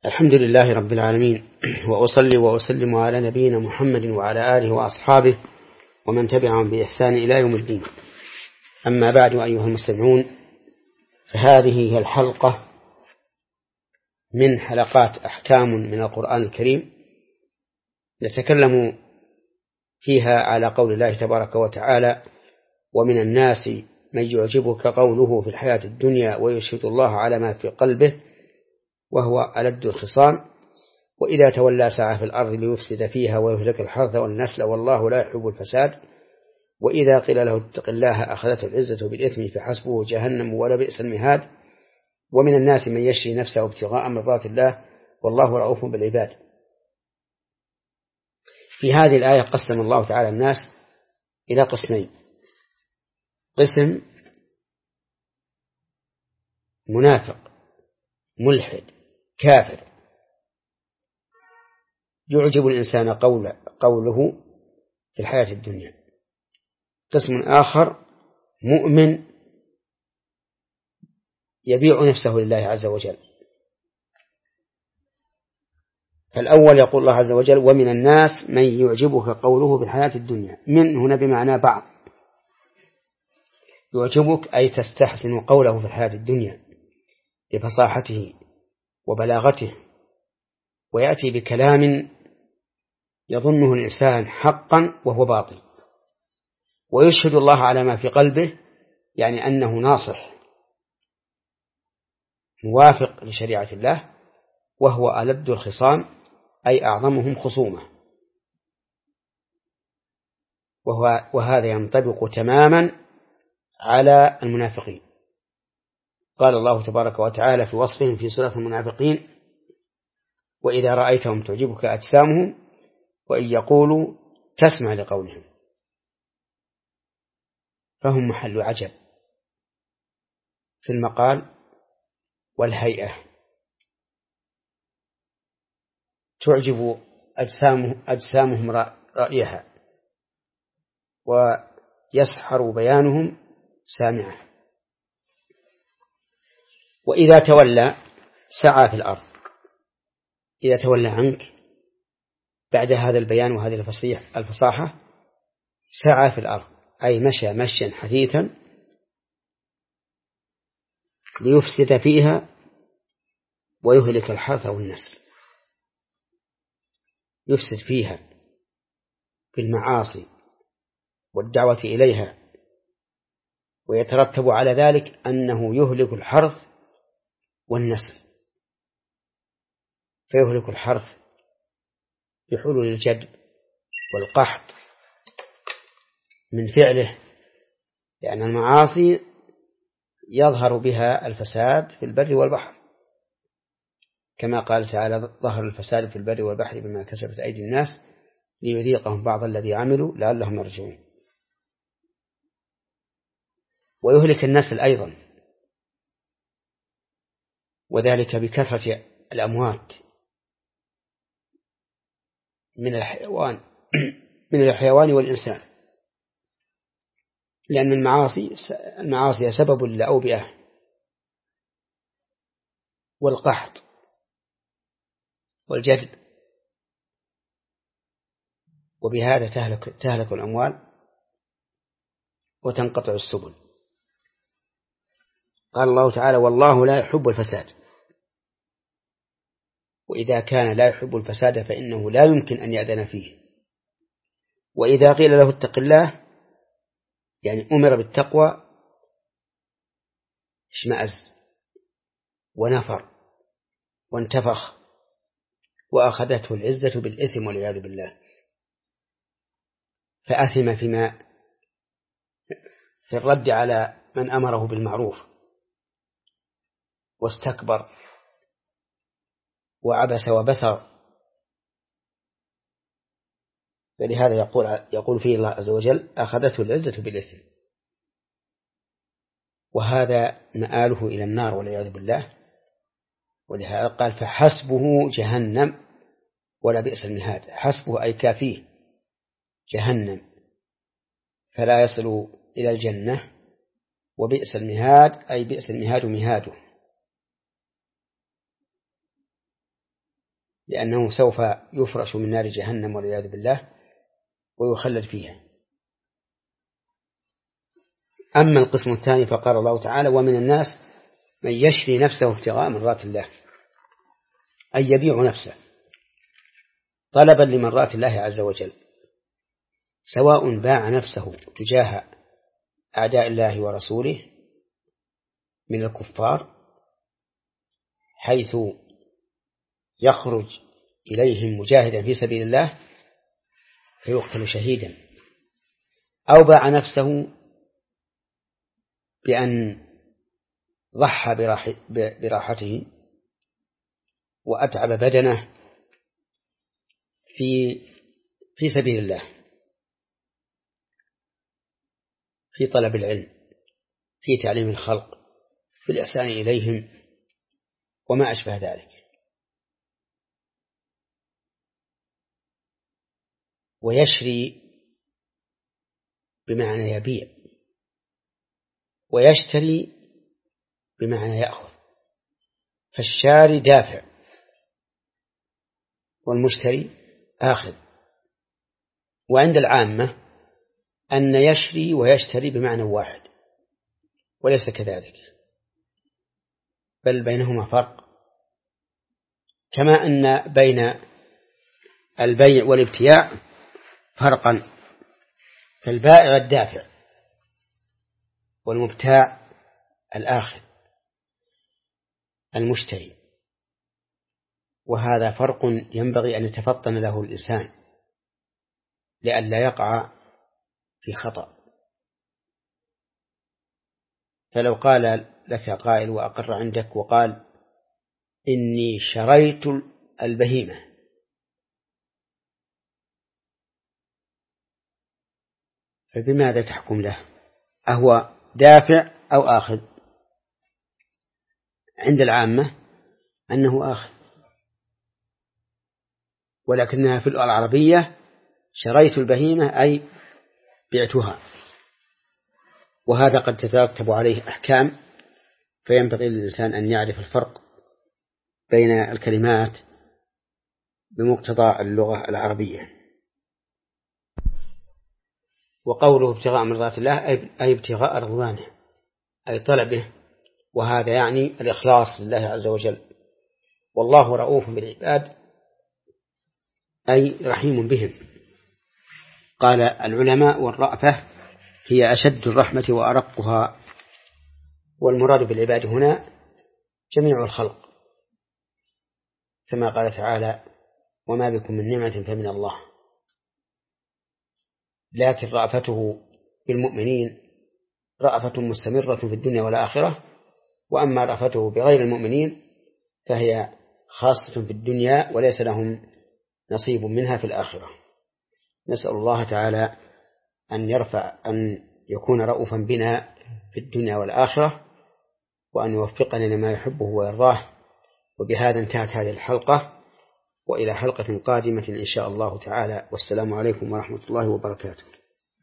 الحمد لله رب العالمين، وأصلي وأسلم على نبينا محمد وعلى آله وأصحابه ومن تبعهم بإحسان إلى يوم الدين. أما بعد، أيها المستمعون، فهذه هي الحلقة من حلقات أحكام من القرآن الكريم، نتكلم فيها على قول الله تبارك وتعالى: ومن الناس من يعجبك قوله في الحياة الدنيا ويشهد الله على ما في قلبه وهو ألد الخصام، وإذا تولى سعى في الأرض ليفسد فيها ويهلك الحرث والنسل والله لا يحب الفساد، وإذا قيل له اتق الله أخذته العزة بالإثم فحسبه جهنم ولبئس المهاد، ومن الناس من يشري نفسه ابتغاء مرضات الله والله رؤوف بالعباد. في هذه الآية قسم الله تعالى الناس إلى قسمين: قسم منافق ملحد كافر يعجب الإنسان قوله في الحياة الدنيا، قسم آخر مؤمن يبيع نفسه لله عز وجل. فالأول يقول الله عز وجل: ومن الناس من يعجبك قوله في الحياة الدنيا. من هنا بمعنى بعض، يعجبك أي تستحسن قوله في الحياة الدنيا لفصاحته وبلاغته، ويأتي بكلام يظنه الإنسان حقا وهو باطل، ويشهد الله على ما في قلبه، يعني أنه ناصح موافق لشريعة الله، وهو ألد الخصام أي أعظمهم خصومة. وهذا ينطبق تماما على المنافقين. قال الله تبارك وتعالى في وصفهم في سورة المنافقين: وإذا رأيتهم تعجبك أجسامهم وإن يقولوا تسمع لقولهم، فهم محل عجب في المقال والهيئة. تعجب أجسامهم رأيها، ويسحر بيانهم سامعه. وإذا تولى سعى في الأرض، إذا تولى عنك بعد هذا البيان وهذه الفصاحة سعى في الأرض، أي مشى مشيا حثيثا ليفسد فيها ويهلك الحرث والنسل. يفسد فيها بالمعاصي والدعوة إليها، ويترتب على ذلك أنه يهلك الحرث والنسل. فيهلك الحرث بحلول الجدب والقحط من فعله، لأن المعاصي يظهر بها الفساد في البر والبحر، كما قال تعالى: ظهر الفساد في البر والبحر بما كسبت أيدي الناس ليذيقهم بعض الذي عملوا لعلهم يرجعون. ويهلك النسل أيضا، وذلك بكثرة الأموات من الحيوان والإنسان، لأن المعاصي سبب للأوبئة والقحط والجدب، وبهذا تهلك الأموال وتنقطع السبل. قال الله تعالى: والله لا يحب الفساد. وإذا كان لا يحب الفساد فإنه لا يمكن أن يأذن فيه. وإذا قيل له اتق الله، يعني أمر بالتقوى، اشمأز ونفر وانتفخ وأخذته العزة بالإثم والعياذ بالله، فأثم في الرد على من أمره بالمعروف، واستكبر وعبس وبسر. فلهذا يقول فيه الله عز وجل: أخذته العزة بالإثم، وهذا مآله إلى النار والعياذ بالله. ولهذا قال: فحسبه جهنم ولبئس المهاد. حسبه أي كافيه جهنم، فلا يصل إلى الجنة، وبئس المهاد أي بئس المهاد مهاده. لأنه سوف يفرش من نار جهنم والعياذ بالله ويخلد فيها. أما القسم الثاني فقال الله تعالى: ومن الناس من يشري نفسه ابتغاء مرضات الله، أي يبيع نفسه طلبا لمرضات الله عز وجل، سواء باع نفسه تجاه أعداء الله ورسوله من الكفار حيث يخرج إليهم مجاهدا في سبيل الله فيقتل شهيدا، أو باع نفسه بأن ضحى براحته وأتعب بدنه في سبيل الله، في طلب العلم، في تعليم الخلق، في الإحسان إليهم وما أشبه ذلك. ويشري بمعنى يبيع، ويشتري بمعنى يأخذ، فالشاري دافع والمشتري آخذ. وعند العامة أن يشري ويشتري بمعنى واحد، وليس كذلك، بل بينهما فرق، كما أن بين البيع والابتياع فرقا، فالبائع الدافع والمبتاع الآخذ المشتري، وهذا فرق ينبغي أن يتفطن له الإنسان لئلا يقع في خطأ. فلو قال لك قائل وأقر عندك وقال: إني شريت البهيمة، فبماذا تحكم له؟ أهو دافع أو آخذ؟ عند العامة أنه آخذ، ولكنها في اللغة العربية شريت البهيمة أي بعتها، وهذا قد تترتب عليه أحكام، فينبغي للإنسان أن يعرف الفرق بين الكلمات بمقتضى اللغة العربية. وقوله ابتغاء مرضات الله أي ابتغاء رضوانه، أي طلبه، وهذا يعني الإخلاص لله عز وجل. والله رؤوف بالعباد أي رحيم بهم. قال العلماء: والرأفة هي أشد الرحمة وأرقها، والمراد بالعباد هنا جميع الخلق، كما قال تعالى: وما بكم من نعمة فمن الله. لكن رأفته بالمؤمنين رأفة مستمرة في الدنيا والآخرة، وأما رأفته بغير المؤمنين فهي خاصة في الدنيا وليس لهم نصيب منها في الآخرة. نسأل الله تعالى أن يكون رؤوفا بنا في الدنيا والآخرة، وأن يوفقنا لما يحبه ويرضاه. وبهذا انتهت هذه الحلقة، وإلى حلقة قادمة إن شاء الله تعالى، والسلام عليكم ورحمة الله وبركاته.